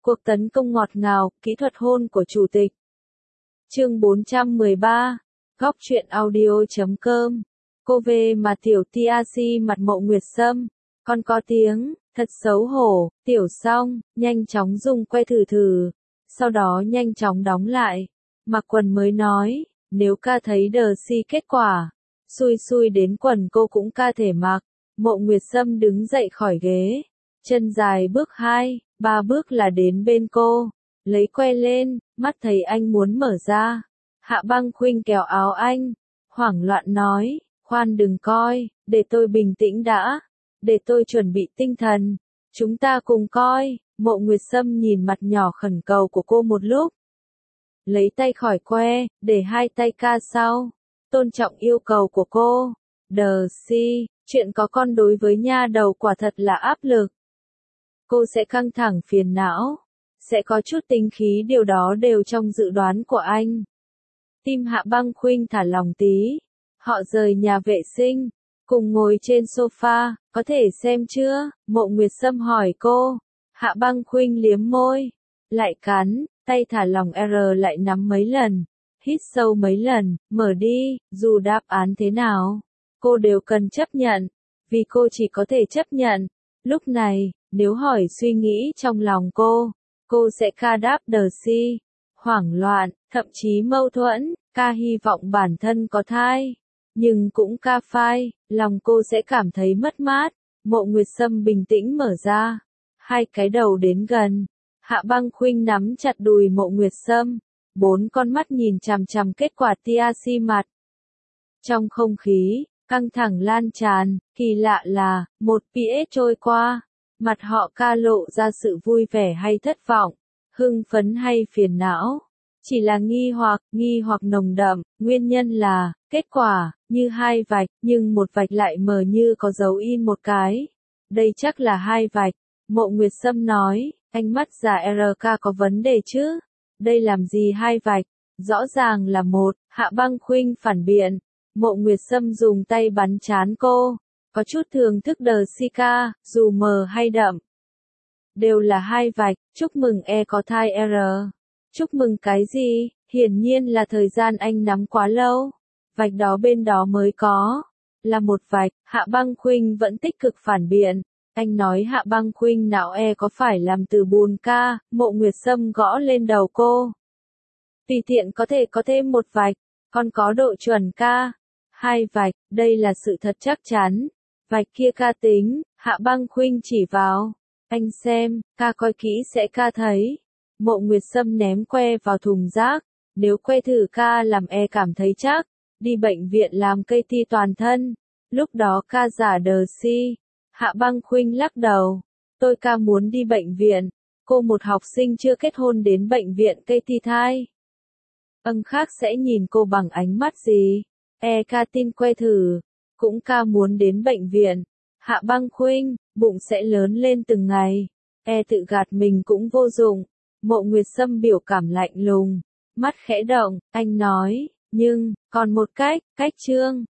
Cuộc tấn công ngọt ngào, kỹ thuật hôn của chủ tịch. Chương 413. Góc truyện audio.com. Cô về mà tiểu TRC mặt Mộ Nguyệt Sâm. Con có tiếng, thật xấu hổ, tiểu xong, nhanh chóng dùng que thử thử. Sau đó nhanh chóng đóng lại. Mặc quần mới nói, nếu ca thấy đờ si kết quả. Xui xui đến quần cô cũng ca thể mặc. Mộ Nguyệt Sâm đứng dậy khỏi ghế. Chân dài bước 2, 3 bước là đến bên cô. Lấy que lên, mắt thấy anh muốn mở ra. Hạ Băng Khuynh kéo áo anh. Hoảng loạn nói, khoan đừng coi, để tôi bình tĩnh đã. Để tôi chuẩn bị tinh thần. Chúng ta cùng coi. Mộ Nguyệt Sâm nhìn mặt nhỏ khẩn cầu của cô một lúc. Lấy tay khỏi que, để hai tay ca sau. Tôn trọng yêu cầu của cô. Đờ si, chuyện có con đối với nha đầu quả thật là áp lực. Cô sẽ căng thẳng phiền não. Sẽ có chút tính khí, điều đó đều trong dự đoán của anh. Tim Hạ Băng Khuynh thả lòng tí. Họ rời nhà vệ sinh. Cùng ngồi trên sofa, có thể xem chưa? Mộ Nguyệt Sâm hỏi cô. Hạ Băng Khuynh liếm môi. Lại cắn, tay thả lòng lại nắm mấy lần. Hít sâu mấy lần, mở đi, dù đáp án thế nào. Cô đều cần chấp nhận. Vì cô chỉ có thể chấp nhận. Lúc này, nếu hỏi suy nghĩ trong lòng cô sẽ ca đáp đờ si. Hoảng loạn, thậm chí mâu thuẫn, ca hy vọng bản thân có thai. Nhưng cũng ca phai, lòng cô sẽ cảm thấy mất mát. Mộ Nguyệt Sâm bình tĩnh mở ra. Hai cái đầu đến gần. Hạ Băng Khuynh nắm chặt đùi Mộ Nguyệt Sâm. 4 con mắt nhìn chằm chằm kết quả TRC mặt. Trong không khí, căng thẳng lan tràn, kỳ lạ là, một PS trôi qua. Mặt họ ca lộ ra sự vui vẻ hay thất vọng, hưng phấn hay phiền não. Chỉ là nghi hoặc nồng đậm, nguyên nhân là, kết quả, như hai vạch, nhưng một vạch lại mờ như có dấu in một cái. Đây chắc là hai vạch. Mộ Nguyệt Sâm nói, ánh mắt già RK có vấn đề chứ? Đây làm gì hai vạch? Rõ ràng là một. Hạ Băng Khuynh phản biện. Mộ Nguyệt Sâm dùng tay bắn trán cô. Có chút thưởng thức đờ si ca, dù mờ hay đậm. Đều là hai vạch, chúc mừng có thai R. Chúc mừng cái gì? Hiển nhiên là thời gian anh nắm quá lâu. Vạch đó bên đó mới có. Là một vạch. Hạ Băng Khuynh vẫn tích cực phản biện. Anh nói Hạ Băng Khuynh não có phải làm từ bùn ca? Mộ Nguyệt Sâm gõ lên đầu cô. Tùy tiện có thể có thêm một vạch. Còn có độ chuẩn ca. Hai vạch, đây là sự thật chắc chắn. Vạch kia ca tính. Hạ Băng Khuynh chỉ vào. Anh xem, ca coi kỹ sẽ ca thấy. Mộ Nguyệt Sâm ném que vào thùng rác. Nếu que thử ca làm cảm thấy chắc. Đi bệnh viện làm cây ti toàn thân. Lúc đó ca giả đờ si. Hạ Băng Khuynh lắc đầu. Tôi ca muốn đi bệnh viện. Cô một học sinh chưa kết hôn đến bệnh viện cây ti thai. Khác sẽ nhìn cô bằng ánh mắt gì? Ca tin que thử. Cũng ca muốn đến bệnh viện. Hạ Băng Khuynh, bụng sẽ lớn lên từng ngày. Tự gạt mình cũng vô dụng. Mộ Nguyệt Sâm biểu cảm lạnh lùng. Mắt khẽ động, anh nói, nhưng, còn một cách chương.